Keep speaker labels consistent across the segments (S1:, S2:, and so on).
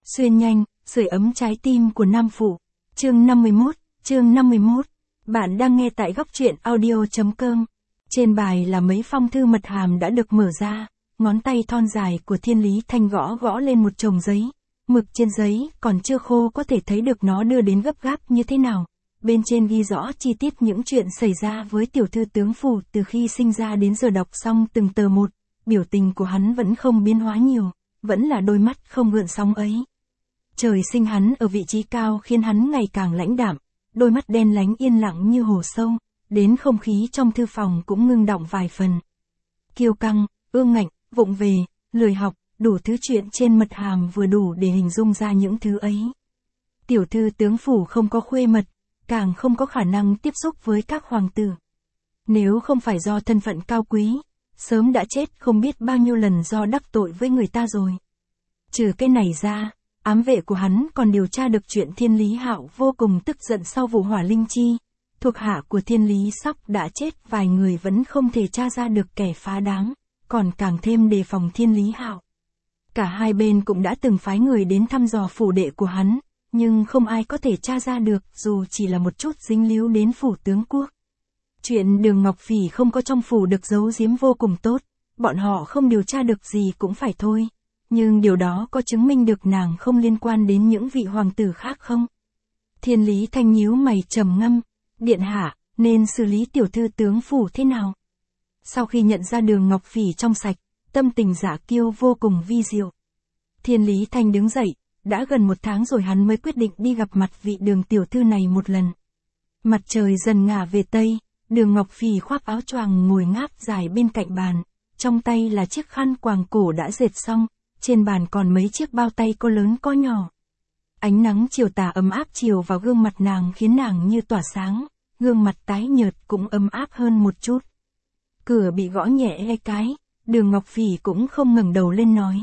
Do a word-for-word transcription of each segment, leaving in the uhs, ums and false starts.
S1: Xuyên nhanh, sưởi ấm trái tim của nam phụ. Chương năm mươi mốt, chương năm mươi mốt. Bạn đang nghe tại góc truyện audio.com. Trên bài là mấy phong thư mật hàm đã được mở ra, ngón tay thon dài của Thiên Lý Thanh gõ gõ lên một chồng giấy. Mực trên giấy còn chưa khô có thể thấy được nó đưa đến gấp gáp như thế nào. Bên trên ghi rõ chi tiết những chuyện xảy ra với tiểu thư tướng phủ từ khi sinh ra đến giờ. Đọc xong từng tờ một, biểu tình của hắn vẫn không biến hóa nhiều, vẫn là đôi mắt không gợn sóng ấy. Trời sinh hắn ở vị trí cao khiến hắn ngày càng lãnh đạm, đôi mắt đen láy yên lặng như hồ sâu, đến không khí trong thư phòng cũng ngưng đọng vài phần. Kiêu căng, ương ngạnh, vụng về, lười học, đủ thứ chuyện trên mật hàm vừa đủ để hình dung ra những thứ ấy. Tiểu thư tướng phủ không có khuê mật, càng không có khả năng tiếp xúc với các hoàng tử. Nếu không phải do thân phận cao quý, sớm đã chết không biết bao nhiêu lần do đắc tội với người ta rồi. Trừ cái này ra, ám vệ của hắn còn điều tra được chuyện Thiên Lý Hạo vô cùng tức giận sau vụ hỏa linh chi. Thuộc hạ của Thiên Lý Sóc đã chết, vài người vẫn không thể tra ra được kẻ phá đáng, còn càng thêm đề phòng Thiên Lý Hạo. Cả hai bên cũng đã từng phái người đến thăm dò phủ đệ của hắn, nhưng không ai có thể tra ra được dù chỉ là một chút dính líu đến phủ tướng quốc. Chuyện Đường Ngọc Phỉ không có trong phủ được giấu giếm vô cùng tốt, bọn họ không điều tra được gì cũng phải thôi. Nhưng điều đó có chứng minh được nàng không liên quan đến những vị hoàng tử khác không? Thiên Lý Thanh nhíu mày trầm ngâm, điện hạ, nên xử lý tiểu thư tướng phủ thế nào? Sau khi nhận ra Đường Ngọc Phỉ trong sạch, tâm tình Giả Kiêu vô cùng vi diệu. Thiên Lý Thanh đứng dậy, đã gần một tháng rồi hắn mới quyết định đi gặp mặt vị Đường tiểu thư này một lần. Mặt trời dần ngả về tây, Đường Ngọc Phỉ khoác áo choàng ngồi ngáp dài bên cạnh bàn, trong tay là chiếc khăn quàng cổ đã dệt xong. Trên bàn còn mấy chiếc bao tay có lớn có nhỏ. Ánh nắng chiều tà ấm áp chiều vào gương mặt nàng khiến nàng như tỏa sáng, gương mặt tái nhợt cũng ấm áp hơn một chút. Cửa bị gõ nhẹ hai cái, Đường Ngọc Phỉ cũng không ngẩng đầu lên nói.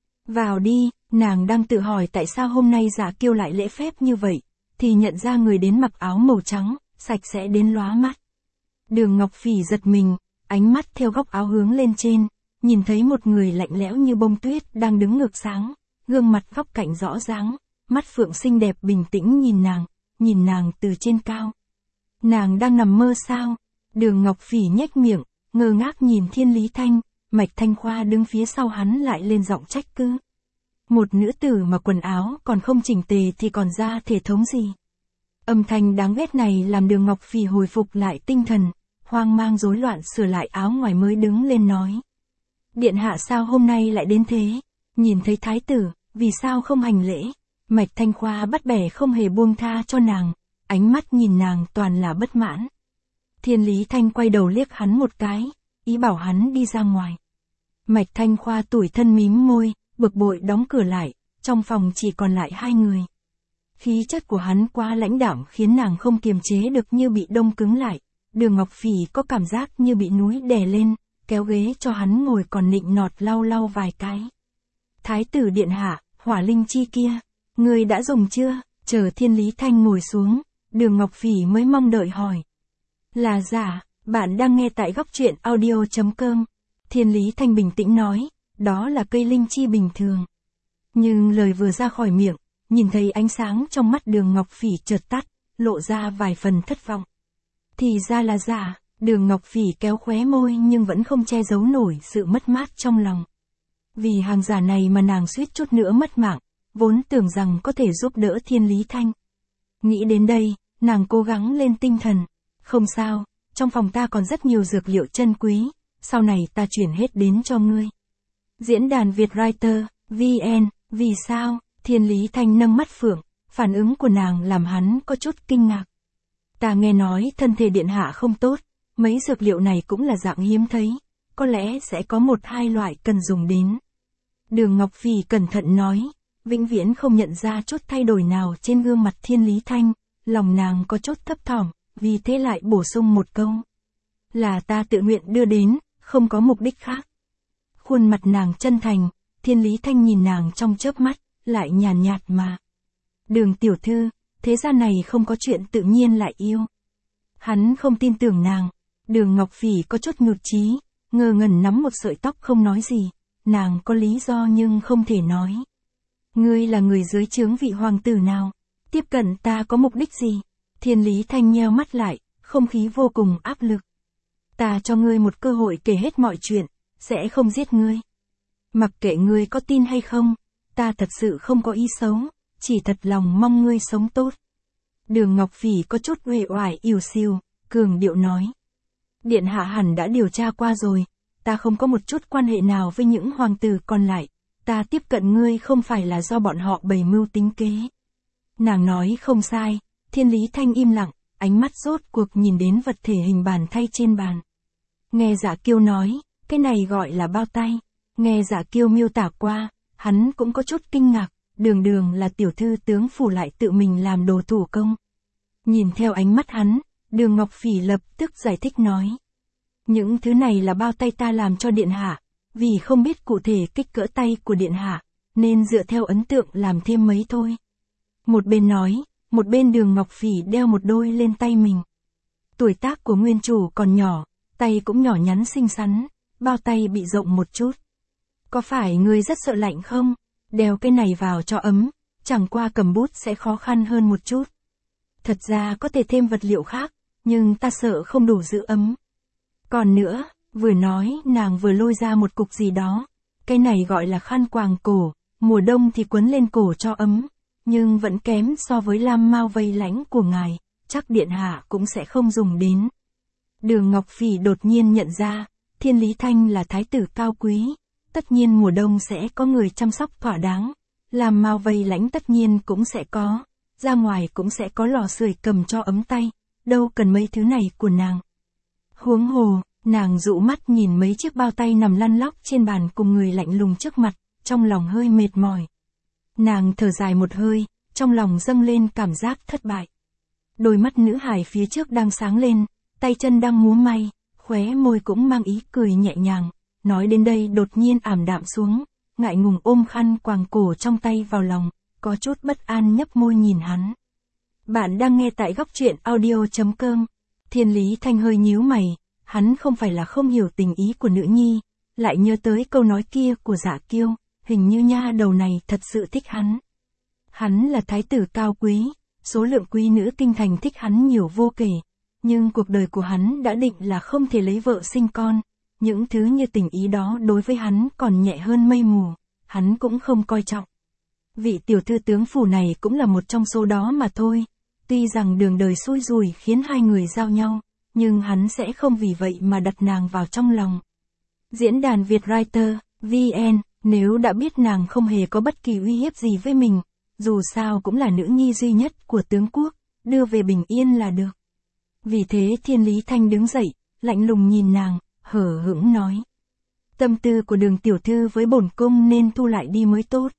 S1: Vào đi, nàng đang tự hỏi tại sao hôm nay Giả Kiêu lại lễ phép như vậy, thì nhận ra người đến mặc áo màu trắng, sạch sẽ đến lóa mắt. Đường Ngọc Phỉ giật mình, ánh mắt theo góc áo hướng lên trên. Nhìn thấy một người lạnh lẽo như bông tuyết đang đứng ngược sáng, gương mặt góc cạnh rõ ràng, mắt phượng xinh đẹp bình tĩnh nhìn nàng, nhìn nàng từ trên cao. Nàng đang nằm mơ sao? Đường Ngọc Phỉ nhếch miệng, ngơ ngác nhìn Thiên Lý Thanh, Mạch Thanh Khoa đứng phía sau hắn lại lên giọng trách cứ. Một nữ tử mà quần áo còn không chỉnh tề thì còn ra thể thống gì? Âm thanh đáng ghét này làm Đường Ngọc Phỉ hồi phục lại tinh thần, hoang mang rối loạn sửa lại áo ngoài mới đứng lên nói. Điện hạ sao hôm nay lại đến thế? Nhìn thấy thái tử, vì sao không hành lễ? Mạch Thanh Khoa bắt bẻ không hề buông tha cho nàng, ánh mắt nhìn nàng toàn là bất mãn. Thiên Lý Thanh quay đầu liếc hắn một cái, ý bảo hắn đi ra ngoài. Mạch Thanh Khoa tủi thân mím môi, bực bội đóng cửa lại, trong phòng chỉ còn lại hai người. Khí chất của hắn quá lãnh đạm khiến nàng không kiềm chế được, như bị đông cứng lại. Đường Ngọc Phỉ có cảm giác như bị núi đè lên, kéo ghế cho hắn ngồi còn nịnh nọt lau lau vài cái. Thái tử điện hạ, hỏa linh chi kia, người đã dùng chưa? Chờ Thiên Lý Thanh ngồi xuống, Đường Ngọc Phỉ mới mong đợi hỏi. Là giả, bạn đang nghe tại góc truyện audio.com. Thiên Lý Thanh bình tĩnh nói, đó là cây linh chi bình thường. Nhưng lời vừa ra khỏi miệng, nhìn thấy ánh sáng trong mắt Đường Ngọc Phỉ chợt tắt, lộ ra vài phần thất vọng. Thì ra là giả. Đường Ngọc Phỉ kéo khóe môi nhưng vẫn không che giấu nổi sự mất mát trong lòng. Vì hàng giả này mà nàng suýt chút nữa mất mạng, vốn tưởng rằng có thể giúp đỡ Thiên Lý Thanh. Nghĩ đến đây, nàng cố gắng lên tinh thần. Không sao, trong phòng ta còn rất nhiều dược liệu chân quý, sau này ta chuyển hết đến cho ngươi. Diễn đàn Vietwriter, vê en, vì sao? Thiên Lý Thanh nâng mắt phượng, phản ứng của nàng làm hắn có chút kinh ngạc. Ta nghe nói thân thể điện hạ không tốt. Mấy dược liệu này cũng là dạng hiếm thấy, có lẽ sẽ có một hai loại cần dùng đến. Đường Ngọc Phỉ cẩn thận nói, vĩnh viễn không nhận ra chút thay đổi nào trên gương mặt Thiên Lý Thanh, lòng nàng có chút thấp thỏm, vì thế lại bổ sung một câu. Là ta tự nguyện đưa đến, không có mục đích khác. Khuôn mặt nàng chân thành, Thiên Lý Thanh nhìn nàng trong chớp mắt, lại nhàn nhạt mà. Đường tiểu thư, thế gian này không có chuyện tự nhiên lại yêu. Hắn không tin tưởng nàng. Đường Ngọc Phỉ có chút nhụt chí, ngơ ngẩn nắm một sợi tóc không nói gì, nàng có lý do nhưng không thể nói. Ngươi là người dưới trướng vị hoàng tử nào? Tiếp cận ta có mục đích gì? Thiên Lý Thanh nheo mắt lại, không khí vô cùng áp lực. Ta cho ngươi một cơ hội kể hết mọi chuyện, sẽ không giết ngươi. Mặc kệ ngươi có tin hay không, ta thật sự không có ý xấu, chỉ thật lòng mong ngươi sống tốt. Đường Ngọc Phỉ có chút uể oải ỉu xìu, cường điệu nói. Điện hạ hẳn đã điều tra qua rồi, ta không có một chút quan hệ nào với những hoàng tử còn lại, ta tiếp cận ngươi không phải là do bọn họ bày mưu tính kế. Nàng nói không sai, Thiên Lý Thanh im lặng, ánh mắt rốt cuộc nhìn đến vật thể hình bàn thay trên bàn. Nghe Dạ Kiêu nói, cái này gọi là bao tay. Nghe Dạ Kiêu miêu tả qua, hắn cũng có chút kinh ngạc, đường đường là tiểu thư tướng phủ lại tự mình làm đồ thủ công. Nhìn theo ánh mắt hắn, Đường Ngọc Phỉ lập tức giải thích nói. Những thứ này là bao tay ta làm cho điện hạ, vì không biết cụ thể kích cỡ tay của điện hạ, nên dựa theo ấn tượng làm thêm mấy thôi. Một bên nói, một bên Đường Ngọc Phỉ đeo một đôi lên tay mình. Tuổi tác của nguyên chủ còn nhỏ, tay cũng nhỏ nhắn xinh xắn, bao tay bị rộng một chút. Có phải ngươi rất sợ lạnh không? Đeo cái này vào cho ấm, chẳng qua cầm bút sẽ khó khăn hơn một chút. Thật ra có thể thêm vật liệu khác, nhưng ta sợ không đủ giữ ấm. Còn nữa, vừa nói nàng vừa lôi ra một cục gì đó. Cái này gọi là khăn quàng cổ, mùa đông thì quấn lên cổ cho ấm, nhưng vẫn kém so với lam mao vây lãnh của ngài, chắc điện hạ cũng sẽ không dùng đến. Đường Ngọc Phỉ đột nhiên nhận ra, Thiên Lý Thanh là thái tử cao quý, tất nhiên mùa đông sẽ có người chăm sóc thỏa đáng, làm mao vây lãnh tất nhiên cũng sẽ có, ra ngoài cũng sẽ có lò sưởi cầm cho ấm tay, đâu cần mấy thứ này của nàng. Huống hồ, nàng dụ mắt nhìn mấy chiếc bao tay nằm lăn lóc trên bàn cùng người lạnh lùng trước mặt, trong lòng hơi mệt mỏi. Nàng thở dài một hơi, trong lòng dâng lên cảm giác thất bại. Đôi mắt nữ hài phía trước đang sáng lên, tay chân đang múa may, khóe môi cũng mang ý cười nhẹ nhàng, nói đến đây đột nhiên ảm đạm xuống, ngại ngùng ôm khăn quàng cổ trong tay vào lòng, có chút bất an nhấp môi nhìn hắn. Bạn đang nghe tại góc truyện audio chấm com. Thiên Lý Thanh hơi nhíu mày, hắn không phải là không hiểu tình ý của nữ nhi, lại nhớ tới câu nói kia của Dạ Kiêu, hình như nha đầu này thật sự thích hắn. Hắn là thái tử cao quý, số lượng quý nữ kinh thành thích hắn nhiều vô kể, nhưng cuộc đời của hắn đã định là không thể lấy vợ sinh con, những thứ như tình ý đó đối với hắn còn nhẹ hơn mây mù, hắn cũng không coi trọng. Vị tiểu thư tướng phủ này cũng là một trong số đó mà thôi, tuy rằng đường đời xui rủi khiến hai người giao nhau, nhưng hắn sẽ không vì vậy mà đặt nàng vào trong lòng. Diễn đàn Vietwriter, vê en, nếu đã biết nàng không hề có bất kỳ uy hiếp gì với mình, dù sao cũng là nữ nhi duy nhất của tướng quốc, đưa về bình yên là được. Vì thế Thiên Lý Thanh đứng dậy, lạnh lùng nhìn nàng, hờ hững nói. Tâm tư của Đường tiểu thư với bổn cung nên thu lại đi mới tốt.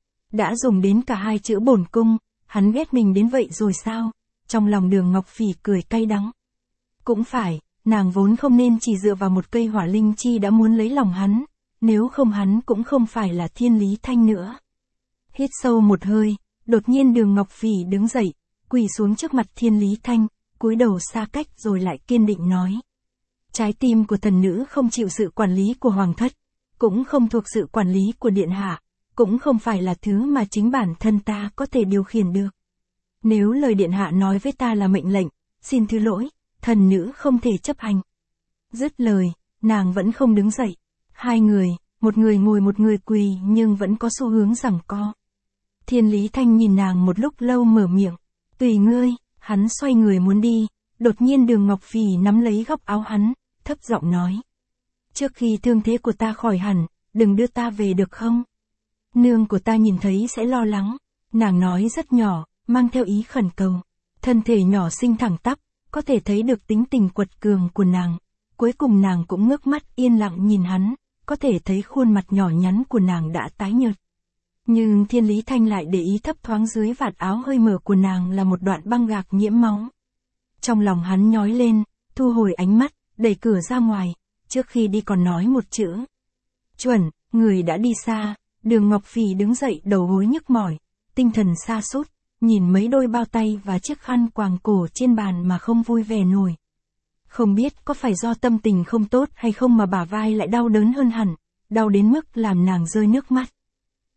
S1: Đã dùng đến cả hai chữ bổn cung, hắn ghét mình đến vậy rồi sao? Trong lòng Đường Ngọc Phỉ cười cay đắng. Cũng phải, nàng vốn không nên chỉ dựa vào một cây hỏa linh chi đã muốn lấy lòng hắn, nếu không hắn cũng không phải là Thiên Lý Thanh nữa. Hít sâu một hơi, đột nhiên Đường Ngọc Phỉ đứng dậy, quỳ xuống trước mặt Thiên Lý Thanh, cúi đầu xa cách rồi lại kiên định nói. Trái tim của thần nữ không chịu sự quản lý của hoàng thất, cũng không thuộc sự quản lý của điện hạ, cũng không phải là thứ mà chính bản thân ta có thể điều khiển được. Nếu lời điện hạ nói với ta là mệnh lệnh, xin thứ lỗi, thần nữ không thể chấp hành. Dứt lời, nàng vẫn không đứng dậy. Hai người, một người ngồi một người quỳ nhưng vẫn có xu hướng giằng co. Thiên Lý Thanh nhìn nàng một lúc lâu mở miệng. Tùy ngươi, hắn xoay người muốn đi, đột nhiên Đường Ngọc Phỉ nắm lấy góc áo hắn, thấp giọng nói. Trước khi thương thế của ta khỏi hẳn, đừng đưa ta về được không? Nương của ta nhìn thấy sẽ lo lắng. Nàng nói rất nhỏ, mang theo ý khẩn cầu. Thân thể nhỏ xinh thẳng tắp, có thể thấy được tính tình quật cường của nàng. Cuối cùng nàng cũng ngước mắt yên lặng nhìn hắn, có thể thấy khuôn mặt nhỏ nhắn của nàng đã tái nhợt. Nhưng Thiên Lý Thanh lại để ý thấp thoáng dưới vạt áo hơi mở của nàng là một đoạn băng gạc nhiễm máu. Trong lòng hắn nhói lên, thu hồi ánh mắt, đẩy cửa ra ngoài, trước khi đi còn nói một chữ. Chuẩn, người đã đi xa. Đường Ngọc Phỉ đứng dậy đầu gối nhức mỏi, tinh thần sa sút, nhìn mấy đôi bao tay và chiếc khăn quàng cổ trên bàn mà không vui vẻ nổi. Không biết có phải do tâm tình không tốt hay không mà bả vai lại đau đớn hơn hẳn, đau đến mức làm nàng rơi nước mắt.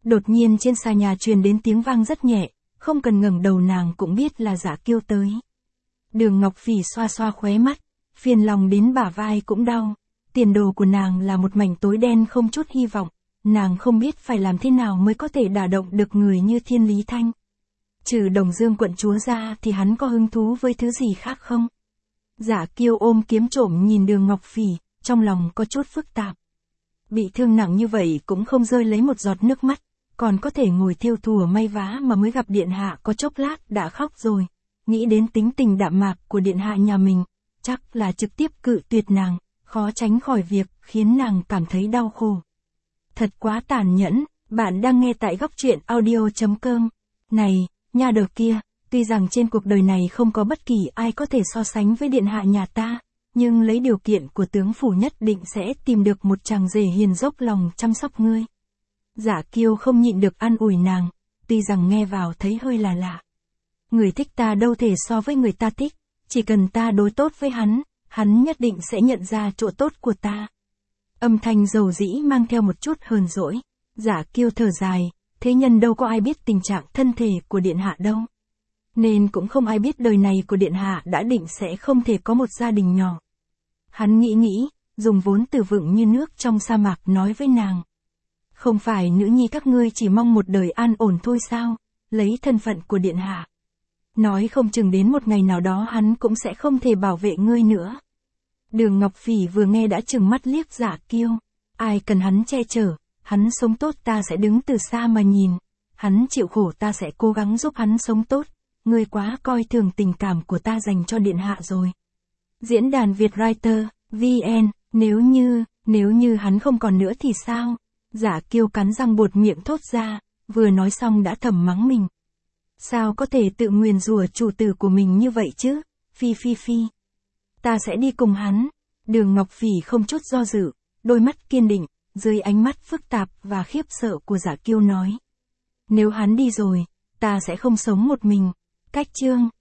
S1: Đột nhiên trên xà nhà truyền đến tiếng vang rất nhẹ, không cần ngẩng đầu nàng cũng biết là Giả Kiêu tới. Đường Ngọc Phỉ xoa xoa khóe mắt, phiền lòng đến bả vai cũng đau. Tiền đồ của nàng là một mảnh tối đen không chút hy vọng, nàng không biết phải làm thế nào mới có thể đả động được người như Thiên Lý Thanh. Trừ Đồng Dương quận chúa ra thì hắn có hứng thú với thứ gì khác không? Giả Kiêu ôm kiếm trộm nhìn Đường Ngọc Phỉ, trong lòng có chút phức tạp. Bị thương nặng như vậy cũng không rơi lấy một giọt nước mắt, còn có thể ngồi thêu thùa may vá mà mới gặp điện hạ có chốc lát đã khóc rồi. Nghĩ đến tính tình đạm mạc của điện hạ nhà mình, chắc là trực tiếp cự tuyệt nàng, khó tránh khỏi việc khiến nàng cảm thấy đau khổ. Thật quá tàn nhẫn, bạn đang nghe tại góc truyện audio chấm com. Này, nhà đầu kia, tuy rằng trên cuộc đời này không có bất kỳ ai có thể so sánh với điện hạ nhà ta, nhưng lấy điều kiện của tướng phủ nhất định sẽ tìm được một chàng rể hiền dốc lòng chăm sóc ngươi. Giả Kiêu không nhịn được an ủi nàng, tuy rằng nghe vào thấy hơi là lạ. Người thích ta đâu thể so với người ta thích, chỉ cần ta đối tốt với hắn, hắn nhất định sẽ nhận ra chỗ tốt của ta. Âm thanh dầu dĩ mang theo một chút hờn dỗi. Giả Kiêu thở dài, thế nhân đâu có ai biết tình trạng thân thể của điện hạ đâu. Nên cũng không ai biết đời này của điện hạ đã định sẽ không thể có một gia đình nhỏ. Hắn nghĩ nghĩ, dùng vốn từ vựng như nước trong sa mạc nói với nàng. Không phải nữ nhi các ngươi chỉ mong một đời an ổn thôi sao, lấy thân phận của điện hạ. Nói không chừng đến một ngày nào đó hắn cũng sẽ không thể bảo vệ ngươi nữa. Đường Ngọc Phỉ vừa nghe đã trừng mắt liếc Giả Kiêu. Ai cần hắn che chở, hắn sống tốt ta sẽ đứng từ xa mà nhìn. Hắn chịu khổ ta sẽ cố gắng giúp hắn sống tốt. Ngươi quá coi thường tình cảm của ta dành cho điện hạ rồi. Diễn đàn Vietwriter, vê en, nếu như, nếu như hắn không còn nữa thì sao? Giả Kiêu cắn răng buột miệng thốt ra, vừa nói xong đã thầm mắng mình. Sao có thể tự nguyền rủa chủ tử của mình như vậy chứ? Phi phi phi. Ta sẽ đi cùng hắn. Đường Ngọc Phỉ không chút do dự, đôi mắt kiên định, dưới ánh mắt phức tạp và khiếp sợ của Giả Kiêu nói. Nếu hắn đi rồi, ta sẽ không sống một mình. Cách chương.